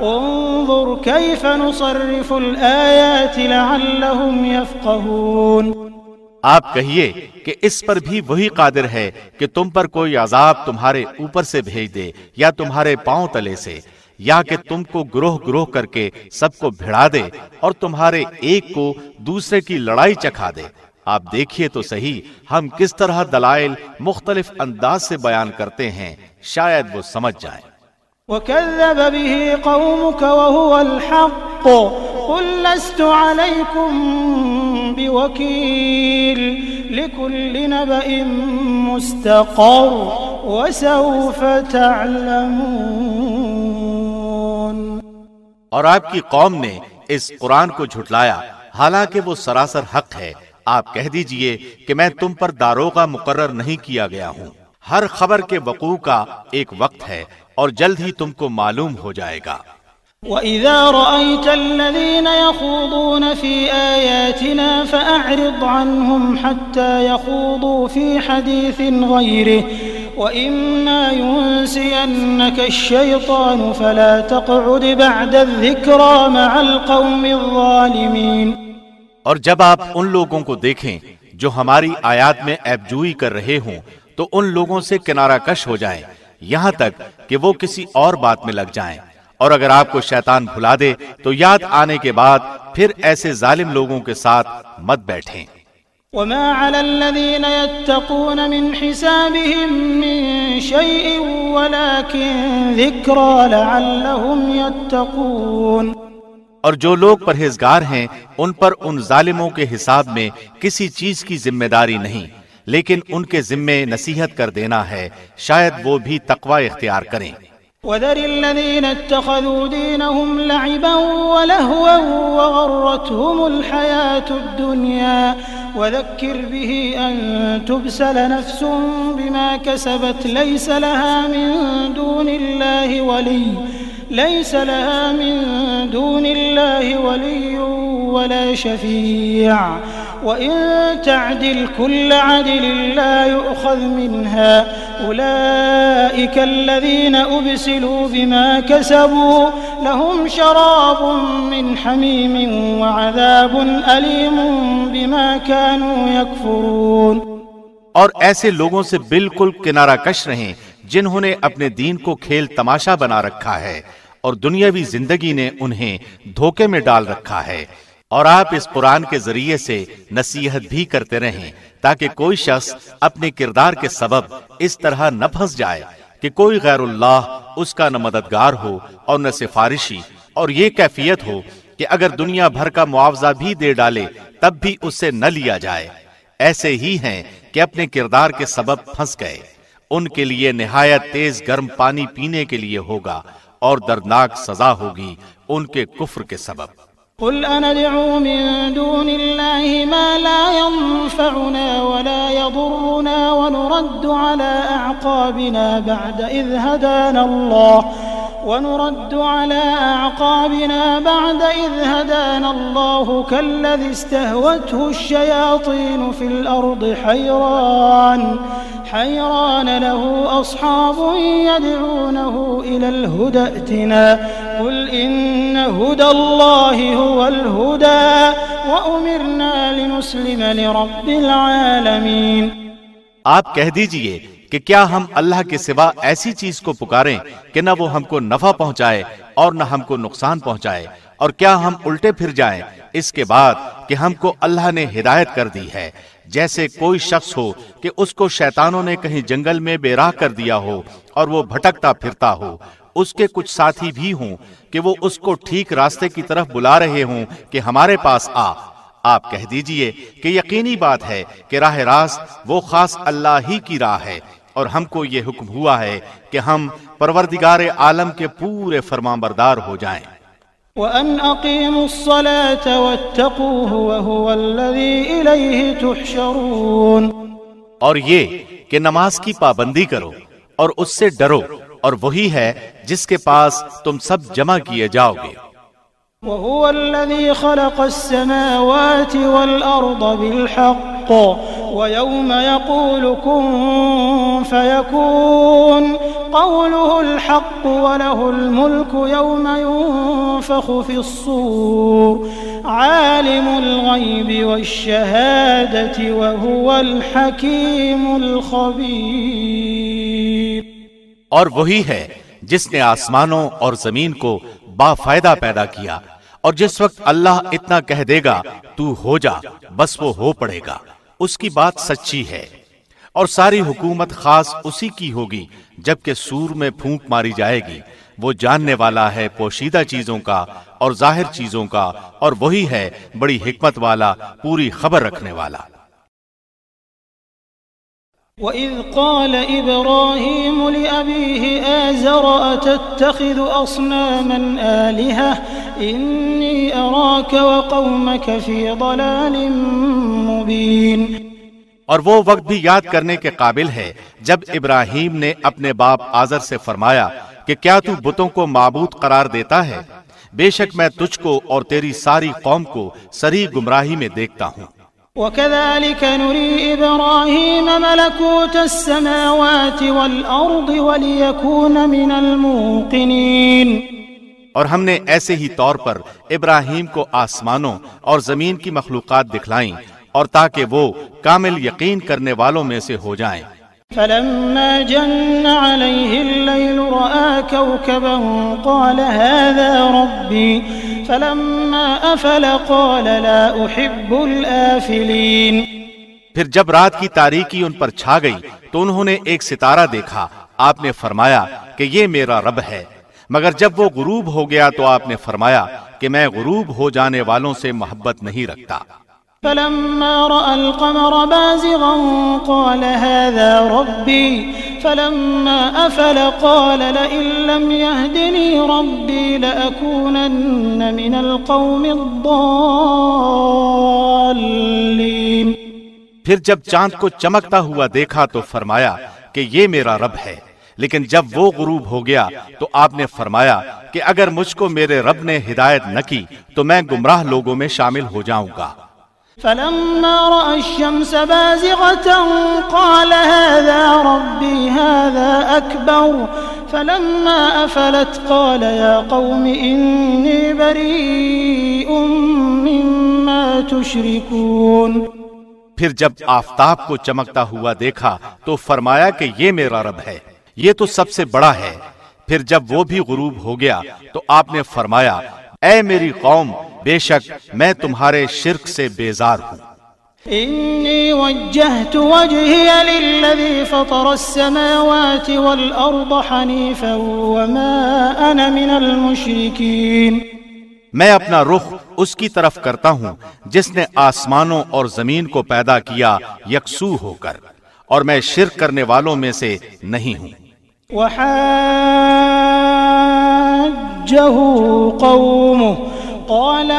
انظر كيف نصرف الآيات لعلهم يفقهون۔ آپ کہیے کہ اس پر بھی وہی قادر ہے کہ تم پر کوئی عذاب تمہارے اوپر سے بھیج دے یا تمہارے پاؤں تلے سے، یا کہ تم کو گروہ گروہ کر کے سب کو بھڑا دے اور تمہارے ایک کو دوسرے کی لڑائی چکھا دے۔ آپ دیکھیے تو صحیح ہم کس طرح دلائل مختلف انداز سے بیان کرتے ہیں، شاید وہ سمجھ جائیں۔ وَكَذَّبَ بِهِ قَوْمُكَ وَهُوَ الْحَقُّ قُلْ لَسْتُ عَلَيْكُمْ بِوَكِيلٍ لِكُلِّ نَبَإٍ مُسْتَقَرٌّ وَسَوْفَ تَعْلَمُونَ۔ اور آپ کی قوم نے اس قرآن کو جھٹلایا حالانکہ وہ سراسر حق ہے۔ آپ کہہ دیجئے کہ میں تم پر داروغہ مقرر نہیں کیا گیا ہوں۔ ہر خبر کے وقوع کا ایک وقت ہے اور جلد ہی تم کو معلوم ہو جائے گا۔ وَإِذَا رَأَيْتَ الَّذِينَ يَخُوضُونَ فِي آيَاتِنَا فَأَعْرِضْ عَنْهُمْ حَتَّى يَخُوضُوا فِي حَدِيثٍ غَيْرِهِ وَإِمَّا يُنْسِيَنَّكَ الشَّيْطَانُ فَلَا تَقْعُدْ بَعْدَ الذِّكْرَى مَعَ الْقَوْمِ الظَّالِمِينَ۔ اور جب آپ ان لوگوں کو دیکھیں جو ہماری آیات میں عیب جوئی کر رہے ہوں تو ان لوگوں سے کنارہ کش ہو جائیں یہاں تک کہ وہ کسی اور بات میں لگ جائیں، اور اگر آپ کو شیطان بھلا دے تو یاد آنے کے بعد پھر ایسے ظالم لوگوں کے ساتھ مت بیٹھیں۔ وَمَا عَلَى الَّذِينَ يَتَّقُونَ مِنْ حِسَابِهِمْ مِنْ شَيْءٍ وَلَكِنْ ذِكْرَى لَعَلَّهُمْ يَتَّقُونَ۔ اور جو لوگ پرہیزگار ہیں ان پر ان ظالموں کے حساب میں کسی چیز کی ذمہ داری نہیں، لیکن ان کے ذمے نصیحت کر دینا ہے، شاید وہ بھی تقوی اختیار کریں۔ وَذَرِ الَّذِينَ اتَّخَذُوا دِينَهُمْ لَعِبًا وَلَهْوًا وَغَرَّتْهُمُ الْحَيَاةُ الدُّنْيَا وَذَكِّرْ بِهِ أَن تُبْسَلَ نَفْسٌ بِمَا كَسَبَتْ لَيْسَ لَهَا مِن دُونِ اللَّهِ وَلِيٌّ ليس لها من دون الله ولي ولا شفيع وإن تعدل كل عدل لا يؤخذ منها أولئك الذين أبسلوا بما كسبوا لهم شراب من حميم وعذاب أليم بما كانوا يكفرون۔ اور ایسے لوگوں سے بالکل کنارہ کش رہیں جنہوں نے اپنے دین کو کھیل تماشا بنا رکھا ہے اور دنیاوی زندگی نے انہیں دھوکے میں ڈال رکھا ہے۔ اور آپ اس قرآن کے ذریعے سے نصیحت بھی کرتے رہیں تاکہ کوئی شخص اپنے کردار کے سبب اس طرح نہ پھنس جائے کہ کوئی غیر اللہ اس کا نہ مددگار ہو اور نہ سفارشی، اور یہ کیفیت ہو کہ اگر دنیا بھر کا معاوضہ بھی دے ڈالے تب بھی اس سے نہ لیا جائے۔ ایسے ہی ہیں کہ اپنے کردار کے سبب پھنس گئے، ان کے لیے نہایت تیز گرم پانی پینے کے لیے ہوگا اور دردناک سزا ہوگی ان کے کفر کے سبب۔ قل أندعو من دون الله ما لا ينفعنا ولا يضرنا ونرد على أعقابنا بعد إذ هدانا الله ونرد على أعقابنا بعد إذ هدانا الله كالذي استهوته الشياطين في الأرض حيران حيران له أصحاب يدعونه إلى الهدى ائتنا قل إن هدى الله هو الهدى وأمرنا لنسلم لرب العالمين. آپ کہہ دیجئے کہ کیا ہم اللہ کے سوا ایسی چیز کو پکاریں کہ نہ وہ ہم کو نفع پہنچائے اور نہ ہم کو نقصان پہنچائے، اور کیا ہم الٹے پھر جائیں اس کے بعد کہ ہم کو اللہ نے ہدایت کر دی ہے، جیسے کوئی شخص ہو کہ اس کو شیطانوں نے کہیں جنگل میں بے راہ کر دیا ہو اور وہ بھٹکتا پھرتا ہو، اس کے کچھ ساتھی بھی ہوں کہ وہ اس کو ٹھیک راستے کی طرف بلا رہے ہوں کہ ہمارے پاس آ. آپ کہہ دیجئے کہ یقینی بات ہے کہ راہ راست وہ خاص اللہ ہی کی راہ ہے، اور ہم کو یہ حکم ہوا ہے کہ ہم پروردگار عالم کے پورے فرمانبردار ہو جائیں. وَأَنْ أَقِيمُوا الصَّلَاةَ وَاتَّقُوهُ وَهُوَ الَّذِي إِلَيْهِ تُحْشَرُونَ، اور یہ کہ نماز کی پابندی کرو اور اس سے ڈرو، اور وہی ہے جس کے پاس تم سب جمع کیے جاؤ گے. وَهُوَ الَّذِي خَلَقَ السَّمَاوَاتِ وَالْأَرْضَ بِالْحَقِّ وَيَوْمَ يَقُولُ كُن فَيَكُونُ قَوْلُهُ الْحَقُّ وَلَهُ الْمُلْكُ يَوْمَ يُنفَخُ فِي الصُّورِ عَالِمُ الْغَيْبِ وَالشَّهَادَةِ وَهُوَ الْحَكِيمُ الْخَبِيرُ. اور وہی ہے جس نے آسمانوں اور زمین کو با فائدہ پیدا کیا، اور جس وقت اللہ اتنا کہہ دے گا تو ہو جا، بس وہ ہو پڑے گا. اس کی بات سچی ہے، اور ساری حکومت خاص اسی کی ہوگی جبکہ سور میں پھونک ماری جائے گی. وہ جاننے والا ہے پوشیدہ چیزوں کا اور ظاہر چیزوں کا، اور وہی ہے بڑی حکمت والا، پوری خبر رکھنے والا. وَإِذْ قَالَ إِبْرَاهِيمُ لِأَبِيهِ آزَرَ أَتَتَّخِذُ أَصْنَامًا آلِهَةً إِنِّي أَرَاكَ وَقَوْمَكَ فِي ضَلَالٍ مُبِينٍ. اور وہ وقت بھی یاد کرنے کے قابل ہے جب ابراہیم نے اپنے باپ آزر سے فرمایا کہ کیا تو بتوں کو معبود قرار دیتا ہے؟ بے شک میں تجھ کو اور تیری ساری قوم کو سری گمراہی میں دیکھتا ہوں. وَكَذَلِكَ نُرِي إِبْرَاهِيمَ مَلَكُوتَ السَّمَاوَاتِ وَالْأَرْضِ وَلِيَكُونَ مِنَ الْمُوقِنِينَ. اور ہم نے ایسے ہی طور پر ابراہیم کو آسمانوں اور زمین کی مخلوقات دکھلائیں، اور تاکہ وہ کامل یقین کرنے والوں میں سے ہو جائیں. فَلَمَّا جَنَّ عَلَيْهِ اللَّيْلُ رَأَىٰ كَوْكَبًا قَالَ هَٰذَا رَبِّي فَلَمَّا أَفَلَ قَالَ لَا أُحِبُّ الْآفِلِينَ. پھر جب رات کی تاریکی ان پر چھا گئی تو انہوں نے ایک ستارہ دیکھا. آپ نے فرمایا کہ یہ میرا رب ہے، مگر جب وہ غروب ہو گیا تو آپ نے فرمایا کہ میں غروب ہو جانے والوں سے محبت نہیں رکھتا. فَلَمَّا رَأَى الْقَمَرَ بَازِغًا قَالَ هَٰذَا رَبِّي فَلَمَّا أَفَلَ قَالَ لَئِن لَّمْ يَهْدِنِي رَبِّي لَأَكُونَنَّ مِنَ الْقَوْمِ الضَّالِّينَ. پھر جب چاند کو چمکتا ہوا دیکھا تو فرمایا کہ یہ میرا رب ہے، لیکن جب وہ غروب ہو گیا تو آپ نے فرمایا کہ اگر مجھ کو میرے رب نے ہدایت نہ کی تو میں گمراہ لوگوں میں شامل ہو جاؤں گا. فَلَمَّا رَأَى الشَّمْسَ بَازِغَةً قَالَ هَٰذَا رَبِّي هَٰذَا أَكْبَرُ فَلَمَّا أَفَلَتْ قَالَ يَا قَوْمِ إِنِّي بَرِيءٌ مِّمَّا تُشْرِكُونَ. پھر جب آفتاب کو چمکتا ہوا دیکھا تو فرمایا کہ یہ میرا رب ہے، یہ تو سب سے بڑا ہے. پھر جب وہ بھی غروب ہو گیا تو آپ نے فرمایا اے میری قوم، بے شک میں تمہارے شرک سے بیزار ہوں. انی وجہت وجہی للذی فطر السماوات والارض حنیفا وما انا من المشرکین. میں اپنا رخ اس کی طرف کرتا ہوں جس نے آسمانوں اور زمین کو پیدا کیا یکسو ہو کر، اور میں شرک کرنے والوں میں سے نہیں ہوں. وحاجہ قومه قال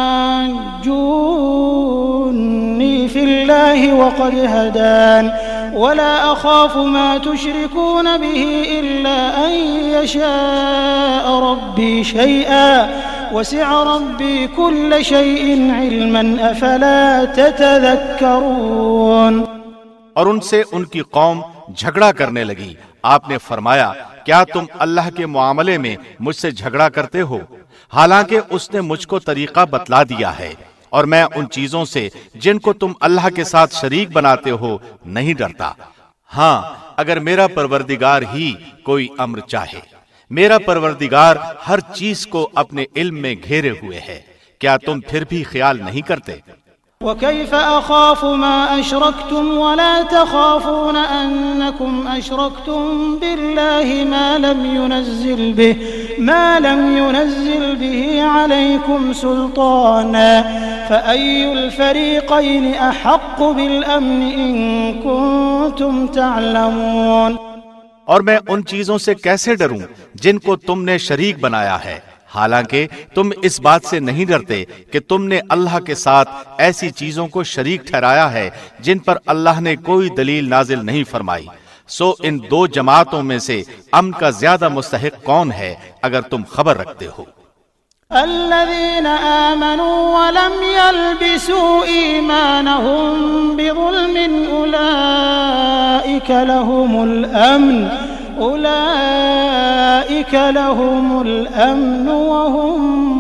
اتحاجونی فی اللہ وقد ہدان ولا أخاف ما تشركون به إلا أن يشاء ربي شيئا وسع ربي كل شيء علما أفلا تتذكرون۔ اور ان سے ان کی قوم جھگڑا کرنے لگی۔ آپ نے فرمایا کیا تم اللہ کے معاملے میں مجھ سے جھگڑا کرتے ہو، حالانکہ اس نے مجھ کو طریقہ بتلا دیا ہے، اور میں ان چیزوں سے جن کو تم اللہ کے ساتھ شریک بناتے ہو نہیں ڈرتا۔ ہاں اگر میرا پروردگار ہی کوئی امر چاہے، میرا پروردگار ہر چیز کو اپنے علم میں گھیرے ہوئے ہے، کیا تم پھر بھی خیال نہیں کرتے؟ وكيف أخاف ما أشركتم ولا تخافون أنكم أشركتم بالله ما لم ينزل به ما لم ينزل به عليكم سلطانا فأي الفريقين أحق بالأمن إن كنتم تعلمون۔ اور میں ان چیزوں سے کیسے ڈروں جن کو تم نے شریک بنایا ہے، حالانکہ تم اس بات سے نہیں ڈرتے کہ تم نے اللہ کے ساتھ ایسی چیزوں کو شریک ٹھہرایا ہے جن پر اللہ نے کوئی دلیل نازل نہیں فرمائی۔ سو ان دو جماعتوں میں سے امن کا زیادہ مستحق کون ہے اگر تم خبر رکھتے ہو؟ الذين آمنوا ولم يلبسوا إيمانهم بظلم أولئك لهم الأمن أولئك لهم الأمن وهم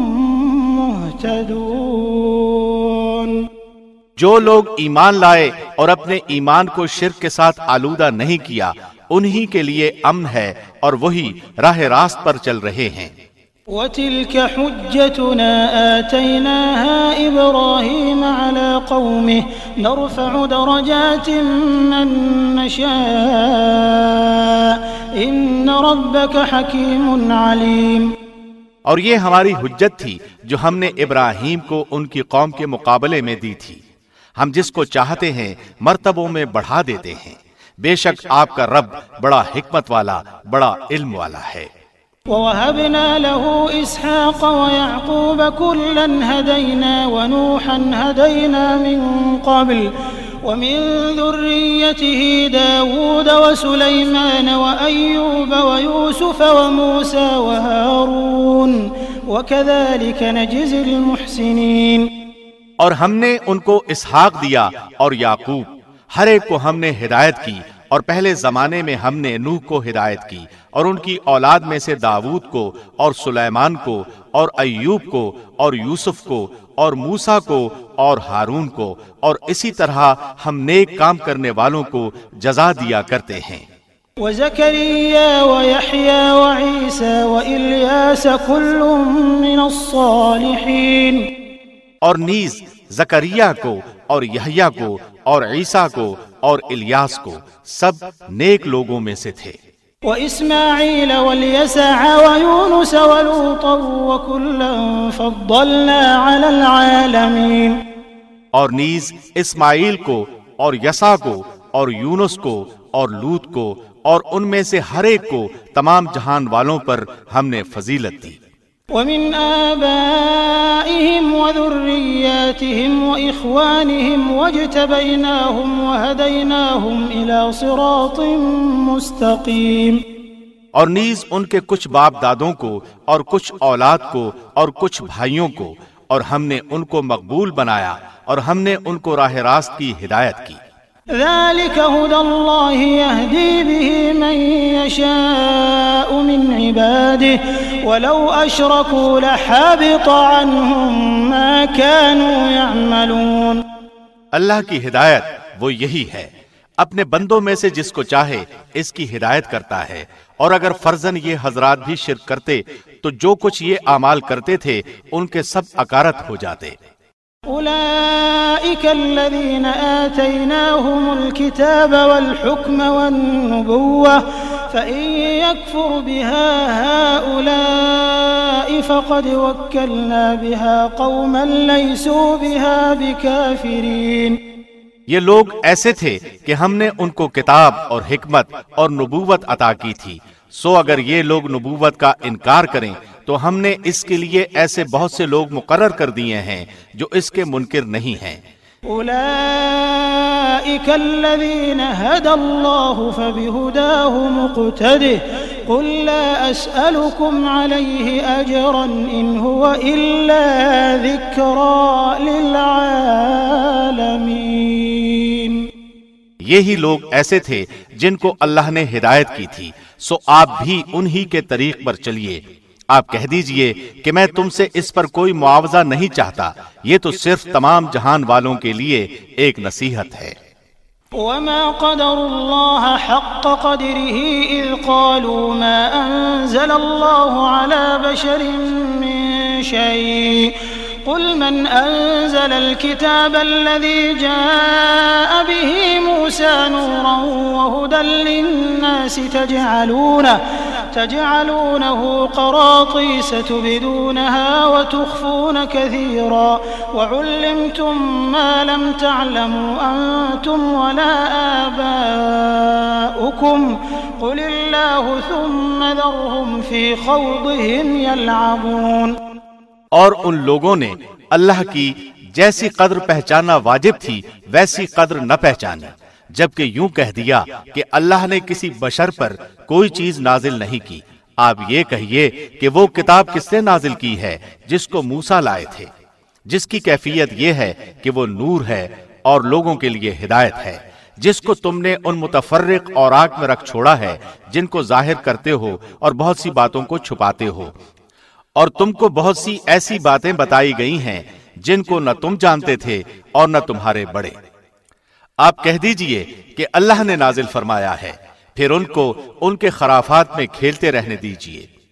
مهتدون۔ جو لوگ ایمان لائے اور اپنے ایمان کو شرک کے ساتھ آلودہ نہیں کیا، انہی کے لیے امن ہے اور وہی راہ راست پر چل رہے ہیں۔ وَتِلْكَ حُجَّتُنَا آتَيْنَاهَا إِبْرَاهِيمَ عَلَى قَوْمِهِ نَرْفَعُ دَرَجَاتٍ مَّن نَّشَاءُ إِنَّ رَبَّكَ حَكِيمٌ عَلِيمٌ۔ اور یہ ہماری حجت تھی جو ہم نے ابراہیم کو ان کی قوم کے مقابلے میں دی تھی، ہم جس کو چاہتے ہیں مرتبوں میں بڑھا دیتے ہیں، بے شک آپ کا رب بڑا حکمت والا، بڑا علم والا ہے۔ وَوَهَبْنَا لَهُ إِسْحَاقَ وَيَعْقُوبَ كُلًّا هَدَيْنَا وَنُوحًا هَدَيْنَا مِن قَبْلُ وَمِن ذُرِّيَّتِهِ دَاوُودَ وَسُلَيْمَانَ وَأَيُّوبَ وَيُوسُفَ وَمُوسَى وَهَارُونَ وَكَذَلِكَ نَجْزِي الْمُحْسِنِينَ۔ اور ہم نے ان کو اسحاق دیا اور یعقوب، ہر ایک کو ہم نے ہدایت کی، اور پہلے زمانے میں ہم نے نوح کو ہدایت کی، اور ان کی اولاد میں سے داؤد کو اور سلیمان کو اور ایوب کو اور یوسف کو اور موسیٰ کو اور ہارون کو، اور اسی طرح ہم نیک کام کرنے والوں کو جزا دیا کرتے ہیں۔ وَزَكَرِيَّا وَيَحْيَا وَعِيسَى وَإِلْيَاسَ كُلٌّ مِّنَ الصَّالِحِينَ۔ اور نیز زکریا کو اور یحییٰ کو اور عیسیٰ کو اور الیاس کو، سب نیک لوگوں میں سے تھے۔ وَإِسْمَاعِيلَ وَالْيَسَعَ وَيُونُسَ وَلُوطًا وَكُلًّا فَضَّلْنَا عَلَى الْعَالَمِينَ۔ اور نیز اسماعیل کو اور یسع کو اور یونس کو اور لوط کو اور ان میں سے ہر ایک کو تمام جہان والوں پر ہم نے فضیلت دی۔ وَمِنْ آبَائِهِمْ وَذُرِّيَّاتِهِمْ وَإِخْوَانِهِمْ وَاجْتَبَيْنَاهُمْ وَهَدَيْنَاهُمْ إِلَى صِرَاطٍ مُسْتَقِيمٍ۔ اور نیز ان کے کچھ باپ دادوں کو اور کچھ اولاد کو اور کچھ بھائیوں کو، اور ہم نے ان کو مقبول بنایا اور ہم نے ان کو راہ راست کی ہدایت کی۔ ذلك هدى الله يهدي به من يشاء من عباده ولو أشركوا لحبط عنهم ما كانوا يعملون۔ اللہ کی ہدایت وہ یہی ہے، اپنے بندوں میں سے جس کو چاہے اس کی ہدایت کرتا ہے، اور اگر فرضاً یہ حضرات بھی شرک کرتے تو جو کچھ یہ اعمال کرتے تھے ان کے سب اکارت ہو جاتے۔ أولئك الذين آتيناهم الكتاب والحكم والنبوة فإن يكفر بها هؤلاء فقد وكلنا بها قوما ليسوا بها بكافرين۔ یہ لوگ ایسے تھے کہ ہم نے ان کو کتاب اور حکمت اور نبوت عطا کی تھی، سو اگر یہ لوگ نبوت کا انکار کریں تو ہم نے اس کے لیے ایسے بہت سے لوگ مقرر کر دیے ہیں جو اس کے منکر نہیں ہیں۔ أولئك الذين هدى الله فبهداه مقتده قل لا أسألكم عليه أجرا إن هو إلا ذكرى للعالمين۔ یہی لوگ ایسے تھے جن کو اللہ نے ہدایت کی تھی، سو آپ بھی انہی کے طریق پر چلیے۔ آپ کہہ دیجئے کہ میں تم سے اس پر کوئی معاوضہ نہیں چاہتا، یہ تو صرف تمام جہان والوں کے لیے ایک نصیحت ہے۔ وما قدر الله حق قدره إذ قالوا ما أنزل الله على بشر من شيء قل من أنزل الكتاب الذي جاء به موسى نورا وهدى للناس تجعلونه تجعلونه قراطيس تبدونها وتخفون كثيرا وعلمتم ما لم تعلموا أنتم ولا آباؤكم قل الله ثم ذرهم في خوضهم يلعبون۔ اور ان لوگوں نے اللہ کی جیسی قدر پہچاننا واجب تھی ویسی قدر نہ پہچانی، جبکہ یوں کہہ دیا کہ اللہ نے کسی بشر پر کوئی چیز نازل نہیں کی۔ آپ یہ کہیے کہ وہ کتاب کس نے نازل کی ہے جس کو موسیٰ لائے تھے، جس کی کیفیت یہ ہے کہ وہ نور ہے اور لوگوں کے لیے ہدایت ہے، جس کو تم نے ان متفرق اوراق میں رکھ چھوڑا ہے جن کو ظاہر کرتے ہو اور بہت سی باتوں کو چھپاتے ہو، اور تم کو بہت سی ایسی باتیں بتائی گئی ہیں جن کو نہ تم جانتے تھے اور نہ تمہارے بڑے۔ آپ کہہ دیجئے کہ اللہ نے نازل فرمایا ہے، پھر ان کو ان کے خرافات میں کھیلتے رہنے دیجئے۔